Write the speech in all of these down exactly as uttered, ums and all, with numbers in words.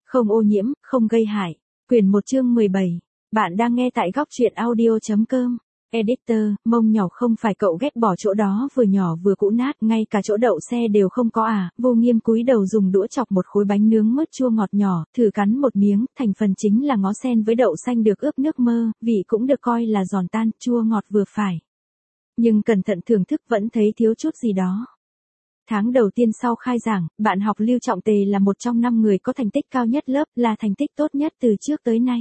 Không ô nhiễm, không gây hại. Quyển một chương mười bảy. Bạn đang nghe tại góc truyện audio.com. Editor, mông nhỏ không phải cậu ghét bỏ chỗ đó vừa nhỏ vừa cũ nát, ngay cả chỗ đậu xe đều không có à. Vô Nghiêm cúi đầu dùng đũa chọc một khối bánh nướng mứt chua ngọt nhỏ, thử cắn một miếng, thành phần chính là ngó sen với đậu xanh được ướp nước mơ, vị cũng được coi là giòn tan, chua ngọt vừa phải. Nhưng cẩn thận thưởng thức vẫn thấy thiếu chút gì đó. Tháng đầu tiên sau khai giảng, bạn học Lưu Trọng Tề là một trong năm người có thành tích cao nhất lớp, là thành tích tốt nhất từ trước tới nay.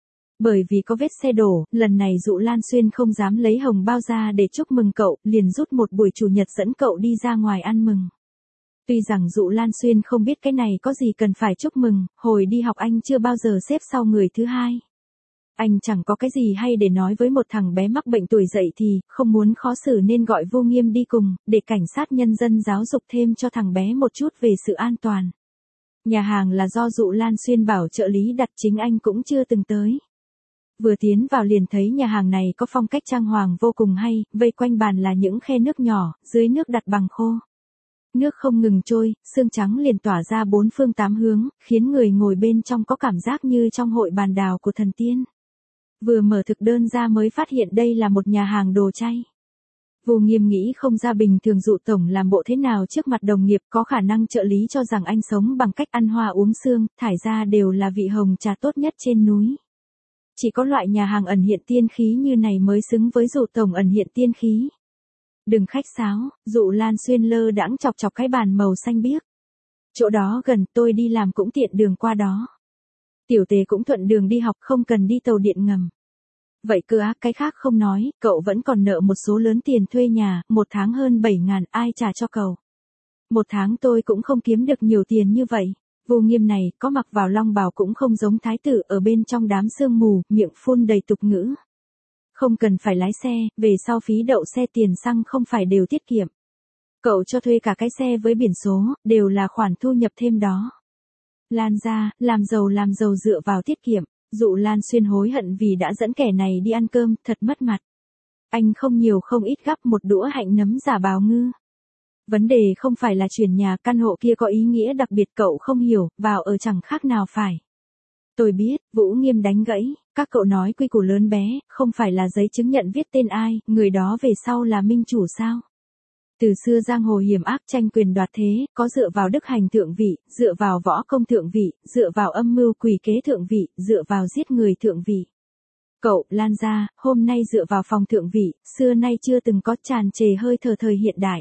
Bởi vì có vết xe đổ, lần này Dụ Lan Xuyên không dám lấy hồng bao ra để chúc mừng cậu, liền rút một buổi chủ nhật dẫn cậu đi ra ngoài ăn mừng. Tuy rằng Dụ Lan Xuyên không biết cái này có gì cần phải chúc mừng, hồi đi học anh chưa bao giờ xếp sau người thứ hai. Anh chẳng có cái gì hay để nói với một thằng bé mắc bệnh tuổi dậy thì, không muốn khó xử nên gọi Vô Nghiêm đi cùng, để cảnh sát nhân dân giáo dục thêm cho thằng bé một chút về sự an toàn. Nhà hàng là do Dụ Lan Xuyên bảo trợ lý đặt, chính anh cũng chưa từng tới. Vừa tiến vào liền thấy nhà hàng này có phong cách trang hoàng vô cùng hay, vây quanh bàn là những khe nước nhỏ, dưới nước đặt bằng khô. Nước không ngừng trôi, sương trắng liền tỏa ra bốn phương tám hướng, khiến người ngồi bên trong có cảm giác như trong hội bàn đào của thần tiên. Vừa mở thực đơn ra mới phát hiện đây là một nhà hàng đồ chay. Vô Nghiêm nghĩ không ra bình thường Dụ tổng làm bộ thế nào trước mặt đồng nghiệp, có khả năng trợ lý cho rằng anh sống bằng cách ăn hoa uống sương, thải ra đều là vị hồng trà tốt nhất trên núi. Chỉ có loại nhà hàng ẩn hiện tiên khí như này mới xứng với Dụ tổng ẩn hiện tiên khí. Đừng khách sáo, Dụ Lan Xuyên lơ đãng chọc chọc cái bàn màu xanh biếc. Chỗ đó gần, tôi đi làm cũng tiện đường qua đó. Tiểu Tề cũng thuận đường đi học, không cần đi tàu điện ngầm. Vậy cơ á, cái khác không nói, cậu vẫn còn nợ một số lớn tiền thuê nhà, một tháng hơn bảy ngàn, ai trả cho cậu? Một tháng tôi cũng không kiếm được nhiều tiền như vậy. Vô Nghiêm này, có mặc vào long bào cũng không giống thái tử ở bên trong đám sương mù, miệng phun đầy tục ngữ. Không cần phải lái xe, về sau phí đậu xe tiền xăng không phải đều tiết kiệm. Cậu cho thuê cả cái xe với biển số, đều là khoản thu nhập thêm đó. Lan ra, làm giàu làm giàu dựa vào tiết kiệm. Dụ Lan Xuyên hối hận vì đã dẫn kẻ này đi ăn cơm, thật mất mặt. Anh không nhiều không ít gắp một đũa hạnh nấm giả bào ngư. Vấn đề không phải là chuyển nhà, căn hộ kia có ý nghĩa đặc biệt cậu không hiểu, vào ở chẳng khác nào phải. Tôi biết, Vũ Nghiêm đánh gãy, các cậu nói quy củ lớn bé, không phải là giấy chứng nhận viết tên ai, người đó về sau là minh chủ sao? Từ xưa giang hồ hiểm ác tranh quyền đoạt thế, có dựa vào đức hành thượng vị, dựa vào võ công thượng vị, dựa vào âm mưu quỷ kế thượng vị, dựa vào giết người thượng vị. Cậu, Lan gia, hôm nay dựa vào phòng thượng vị, xưa nay chưa từng có, tràn trề hơi thở thời hiện đại.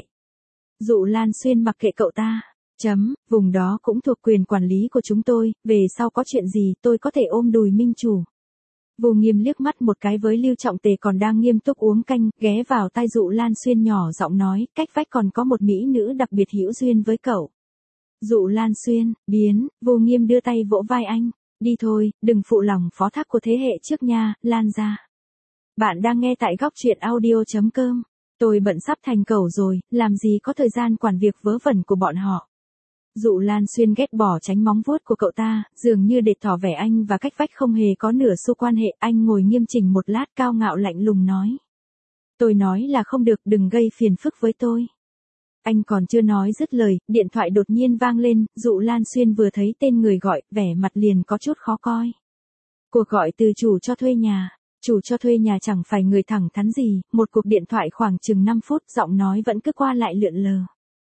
Dụ Lan Xuyên mặc kệ cậu ta. Chấm, vùng đó cũng thuộc quyền quản lý của chúng tôi, về sau có chuyện gì tôi có thể ôm đùi minh chủ. Vô Nghiêm liếc mắt một cái với Lưu Trọng Tề còn đang nghiêm túc uống canh, ghé vào tai Dụ Lan Xuyên nhỏ giọng nói, cách vách còn có một mỹ nữ đặc biệt hữu duyên với cậu. Dụ Lan Xuyên, biến, Vô Nghiêm đưa tay vỗ vai anh, đi thôi, đừng phụ lòng phó thác của thế hệ trước nha, Lan ra. Bạn đang nghe tại góc truyện audio.com, tôi bận sắp thành cẩu rồi, làm gì có thời gian quản việc vớ vẩn của bọn họ. Dụ Lan Xuyên ghét bỏ tránh móng vuốt của cậu ta, dường như để tỏ vẻ anh và cách vách không hề có nửa xu quan hệ, anh ngồi nghiêm chỉnh một lát cao ngạo lạnh lùng nói. Tôi nói là không được, đừng gây phiền phức với tôi. Anh còn chưa nói dứt lời, điện thoại đột nhiên vang lên, Dụ Lan Xuyên vừa thấy tên người gọi, vẻ mặt liền có chút khó coi. Cuộc gọi từ chủ cho thuê nhà. Chủ cho thuê nhà chẳng phải người thẳng thắn gì, một cuộc điện thoại khoảng chừng năm phút, giọng nói vẫn cứ qua lại lượn lờ.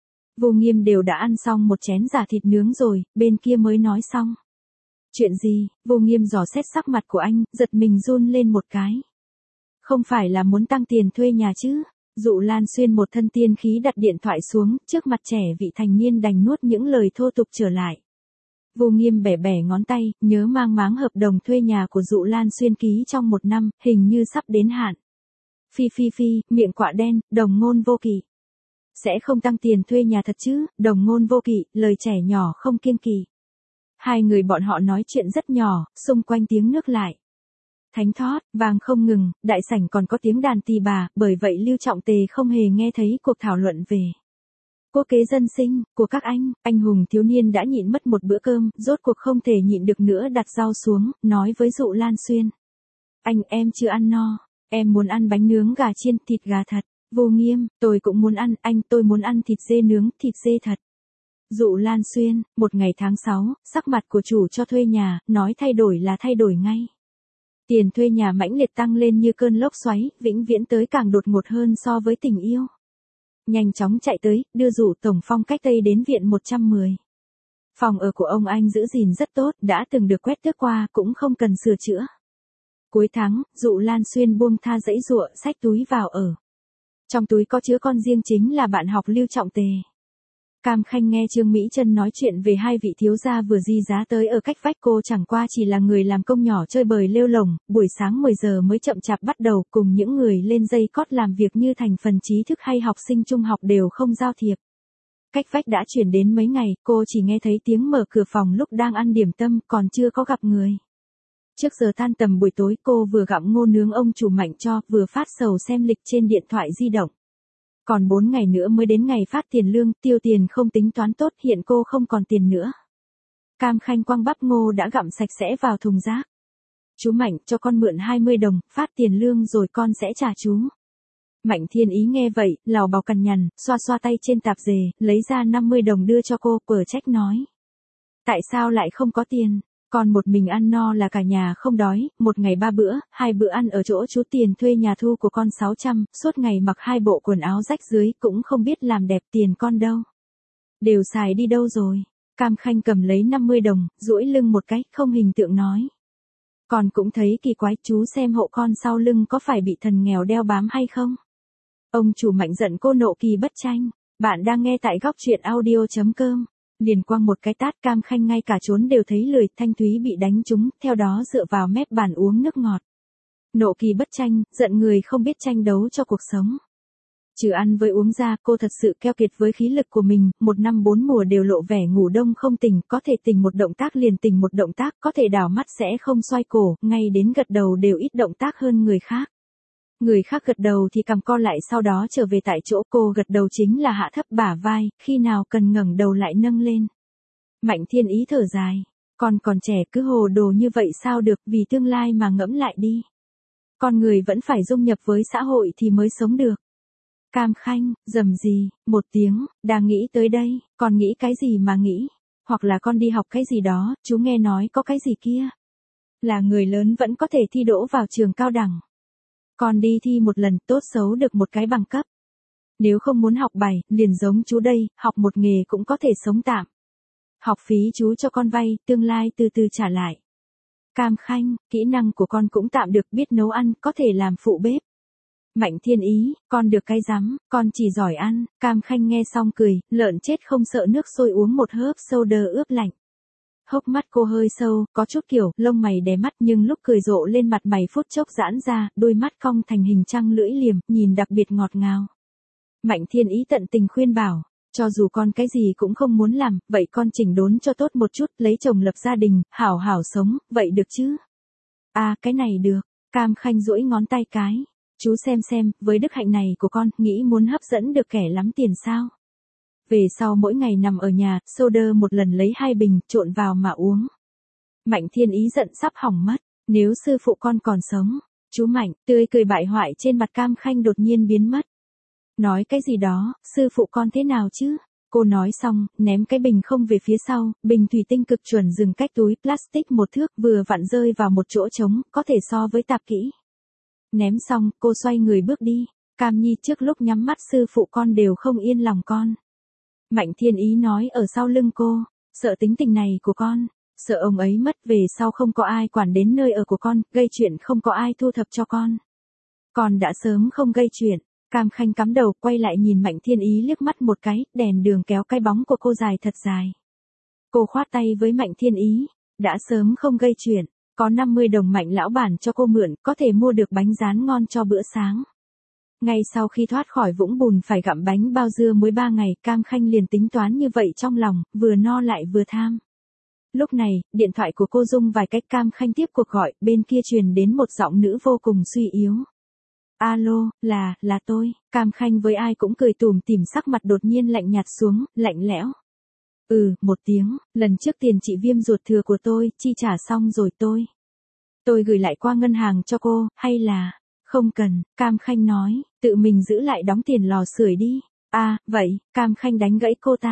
Vô Nghiêm đều đã ăn xong một chén giả thịt nướng rồi, bên kia mới nói xong. Chuyện gì? Vô Nghiêm dò xét sắc mặt của anh, giật mình run lên một cái. Không phải là muốn tăng tiền thuê nhà chứ? Dụ Lan Xuyên một thân tiên khí đặt điện thoại xuống, trước mặt trẻ vị thành niên đành nuốt những lời thô tục trở lại. Vô Nghiêm bẻ bẻ ngón tay, nhớ mang máng hợp đồng thuê nhà của Dụ Lan Xuyên ký trong một năm, hình như sắp đến hạn. Phi phi phi, miệng quạ đen, đồng ngôn vô kỵ. Sẽ không tăng tiền thuê nhà thật chứ, đồng ngôn vô kỵ, lời trẻ nhỏ không kiêng kỵ. Hai người bọn họ nói chuyện rất nhỏ, xung quanh tiếng nước lại. Thánh thót, vàng không ngừng, đại sảnh còn có tiếng đàn tỳ bà, bởi vậy Lưu Trọng Tề không hề nghe thấy cuộc thảo luận về quốc kế dân sinh của các anh. Anh hùng thiếu niên đã nhịn mất một bữa cơm, rốt cuộc không thể nhịn được nữa đặt dao xuống, nói với Dụ Lan Xuyên. Anh, em chưa ăn no, em muốn ăn bánh nướng gà chiên, thịt gà thật. Vô Nghiêm, tôi cũng muốn ăn, anh, tôi muốn ăn thịt dê nướng, thịt dê thật. Dụ Lan Xuyên, một ngày tháng sáu, sắc mặt của chủ cho thuê nhà, nói thay đổi là thay đổi ngay. Tiền thuê nhà mãnh liệt tăng lên như cơn lốc xoáy, vĩnh viễn tới càng đột ngột hơn so với tình yêu. Nhanh chóng chạy tới, đưa Dụ Tổng Phong cách Tây đến viện một trăm mười. Phòng ở của ông anh giữ gìn rất tốt, đã từng được quét tước qua, cũng không cần sửa chữa. Cuối tháng, Dụ Lan Xuyên buông tha dãy dụa, xách túi vào ở. Trong túi có chứa con riêng chính là bạn học Lưu Trọng Tề. Cam Khanh nghe Trương Mỹ Trân nói chuyện về hai vị thiếu gia vừa di giá tới ở cách vách, cô chẳng qua chỉ là người làm công nhỏ chơi bời lêu lổng, buổi sáng mười giờ mới chậm chạp bắt đầu, cùng những người lên dây cót làm việc như thành phần trí thức hay học sinh trung học đều không giao thiệp. Cách vách đã chuyển đến mấy ngày, cô chỉ nghe thấy tiếng mở cửa phòng lúc đang ăn điểm tâm, còn chưa có gặp người. Trước giờ tan tầm buổi tối, cô vừa gặm ngô nướng ông chủ Mạnh cho, vừa phát sầu xem lịch trên điện thoại di động. Còn bốn ngày nữa mới đến ngày phát tiền lương, tiêu tiền không tính toán tốt, hiện cô không còn tiền nữa. Cam Khanh quăng bắp ngô đã gặm sạch sẽ vào thùng rác. Chú Mạnh, cho con mượn hai mươi đồng, phát tiền lương rồi con sẽ trả chú. Mạnh Thiên Ý nghe vậy, lào bào cằn nhằn, xoa xoa tay trên tạp dề, lấy ra năm mươi đồng đưa cho cô, quở trách nói. Tại sao lại không có tiền? Con một mình ăn no là cả nhà không đói, một ngày ba bữa, hai bữa ăn ở chỗ chú, tiền thuê nhà thu của con sáu trăm, suốt ngày mặc hai bộ quần áo rách dưới, cũng không biết làm đẹp, tiền con đâu. Đều xài đi đâu rồi? Cam Khanh cầm lấy năm mươi đồng, duỗi lưng một cái, không hình tượng nói. Con cũng thấy kỳ quái, chú xem hộ con sau lưng có phải bị thần nghèo đeo bám hay không? Ông chủ Mạnh giận cô nộ kỳ bất tranh. Bạn đang nghe tại góc truyện audio chấm com. Liền quăng một cái tát, Cam Khanh ngay cả trốn đều thấy lười, Thanh Thúy bị đánh trúng, theo đó dựa vào mép bàn uống nước ngọt. Nộ kỳ bất tranh, giận người không biết tranh đấu cho cuộc sống. Trừ ăn với uống ra, cô thật sự keo kiệt với khí lực của mình, một năm bốn mùa đều lộ vẻ ngủ đông không tỉnh, có thể tỉnh một động tác liền tỉnh một động tác, có thể đảo mắt sẽ không xoay cổ, ngay đến gật đầu đều ít động tác hơn người khác. Người khác gật đầu thì cằm co lại sau đó trở về tại chỗ, cô gật đầu chính là hạ thấp bả vai, khi nào cần ngẩng đầu lại nâng lên. Mạnh Thiên Ý thở dài, con còn trẻ cứ hồ đồ như vậy sao được, vì tương lai mà ngẫm lại đi. Con người vẫn phải dung nhập với xã hội thì mới sống được. Cam Khanh, rầm gì, một tiếng, đang nghĩ tới đây, con nghĩ cái gì mà nghĩ, hoặc là con đi học cái gì đó, chú nghe nói có cái gì kia. Là người lớn vẫn có thể thi đỗ vào trường cao đẳng. Con đi thi một lần, tốt xấu được một cái bằng cấp. Nếu không muốn học bài, liền giống chú đây, học một nghề cũng có thể sống tạm. Học phí chú cho con vay, tương lai từ từ trả lại. Cam Khanh, kỹ năng của con cũng tạm được, biết nấu ăn, có thể làm phụ bếp. Mạnh Thiên Ý, con được cái rắm, con chỉ giỏi ăn. Cam Khanh nghe xong cười, lợn chết không sợ nước sôi, uống một hớp soda ướp lạnh. Hốc mắt cô hơi sâu, có chút kiểu, lông mày đè mắt, nhưng lúc cười rộ lên mặt mày phút chốc giãn ra, đôi mắt cong thành hình trăng lưỡi liềm, nhìn đặc biệt ngọt ngào. Mạnh Thiên Ý tận tình khuyên bảo, cho dù con cái gì cũng không muốn làm, vậy con chỉnh đốn cho tốt một chút, lấy chồng lập gia đình, hảo hảo sống, vậy được chứ? À, cái này được. Cam Khanh duỗi ngón tay cái. Chú xem xem, với đức hạnh này của con, nghĩ muốn hấp dẫn được kẻ lắm tiền sao? Về sau mỗi ngày nằm ở nhà, soda một lần lấy hai bình, trộn vào mà uống. Mạnh Thiên Ý giận sắp hỏng mất, nếu sư phụ con còn sống. Chú Mạnh, tươi cười bại hoại trên mặt Cam Khanh đột nhiên biến mất. Nói cái gì đó, sư phụ con thế nào chứ? Cô nói xong, ném cái bình không về phía sau, bình thủy tinh cực chuẩn dừng cách túi plastic một thước, vừa vặn rơi vào một chỗ trống, có thể so với tạp kỹ. Ném xong, cô xoay người bước đi. Cam Nhi, trước lúc nhắm mắt sư phụ con đều không yên lòng con. Mạnh Thiên Ý nói ở sau lưng cô, sợ tính tình này của con, sợ ông ấy mất về sau không có ai quản đến nơi ở của con, gây chuyện không có ai thu thập cho con. Con đã sớm không gây chuyện. Cam Khanh cắm đầu, quay lại nhìn Mạnh Thiên Ý liếc mắt một cái, đèn đường kéo cái bóng của cô dài thật dài. Cô khoát tay với Mạnh Thiên Ý, đã sớm không gây chuyện, có năm mươi đồng Mạnh lão bản cho cô mượn, có thể mua được bánh rán ngon cho bữa sáng. Ngay sau khi thoát khỏi vũng bùn phải gặm bánh bao dưa muối ba ngày, Cam Khanh liền tính toán như vậy trong lòng, vừa no lại vừa tham. Lúc này, điện thoại của cô rung vài cách, Cam Khanh tiếp cuộc gọi, bên kia truyền đến một giọng nữ vô cùng suy yếu. Alo, là, là tôi. Cam Khanh với ai cũng cười tủm tỉm, sắc mặt đột nhiên lạnh nhạt xuống, lạnh lẽo. Ừ, một tiếng, lần trước tiền trị viêm ruột thừa của tôi, chi trả xong rồi tôi. Tôi gửi lại qua ngân hàng cho cô, hay là... Không cần, Cam Khanh nói, tự mình giữ lại đóng tiền lò sưởi đi. À, vậy, Cam Khanh đánh gãy cô ta.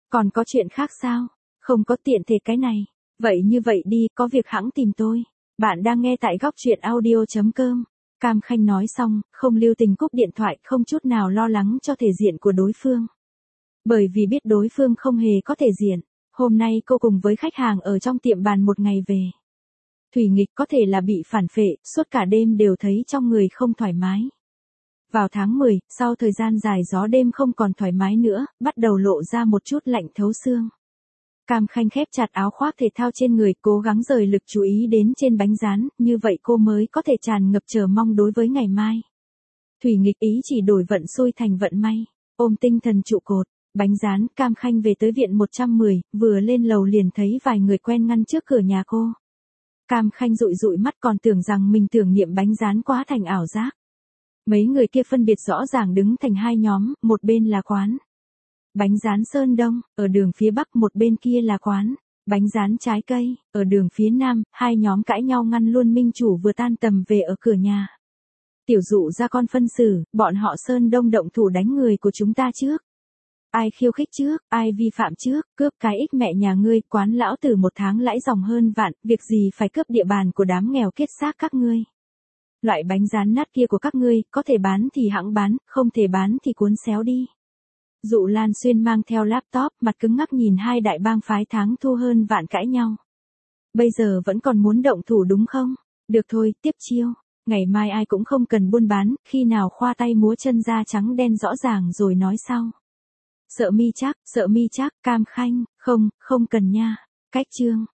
Còn có chuyện khác sao? Không có, tiện thể cái này. Vậy như vậy đi, có việc hẵng tìm tôi. Bạn đang nghe tại góc truyện audio.com. Cam Khanh nói xong, không lưu tình cúp điện thoại, không chút nào lo lắng cho thể diện của đối phương. Bởi vì biết đối phương không hề có thể diện, hôm nay cô cùng với khách hàng ở trong tiệm bàn một ngày về. Thủy Nghịch có thể là bị phản phệ, suốt cả đêm đều thấy trong người không thoải mái. Vào tháng mười, sau thời gian dài gió đêm không còn thoải mái nữa, bắt đầu lộ ra một chút lạnh thấu xương. Cam Khanh khép chặt áo khoác thể thao trên người, cố gắng rời lực chú ý đến trên bánh rán, như vậy cô mới có thể tràn ngập chờ mong đối với ngày mai. Thủy Nghịch ý chỉ đổi vận xui thành vận may, ôm tinh thần trụ cột, bánh rán. Cam Khanh về tới viện một trăm mười, vừa lên lầu liền thấy vài người quen ngăn trước cửa nhà cô. Cam Khanh dụi dụi mắt, còn tưởng rằng mình tưởng niệm bánh rán quá thành ảo giác. Mấy người kia phân biệt rõ ràng đứng thành hai nhóm, một bên là quán bánh rán Sơn Đông, ở đường phía bắc, một bên kia là quán bánh rán Trái Cây, ở đường phía nam. Hai nhóm cãi nhau ngăn luôn minh chủ vừa tan tầm về ở cửa nhà. Tiểu Dụ ra con phân xử, bọn họ Sơn Đông động thủ đánh người của chúng ta trước. Ai khiêu khích trước, ai vi phạm trước, cướp cái ích mẹ nhà ngươi, quán lão tử một tháng lãi dòng hơn vạn, việc gì phải cướp địa bàn của đám nghèo kiết xác các ngươi. Loại bánh rán nát kia của các ngươi, có thể bán thì hẵng bán, không thể bán thì cuốn xéo đi. Dụ Lan Xuyên mang theo laptop, mặt cứng ngắc nhìn hai đại bang phái tháng thu hơn vạn cãi nhau. Bây giờ vẫn còn muốn động thủ đúng không? Được thôi, tiếp chiêu. Ngày mai ai cũng không cần buôn bán, khi nào khoa tay múa chân da trắng đen rõ ràng rồi nói sau. Sợ mi chắc, sợ mi chắc. Cam Khanh, không, không cần nha. Cách chương.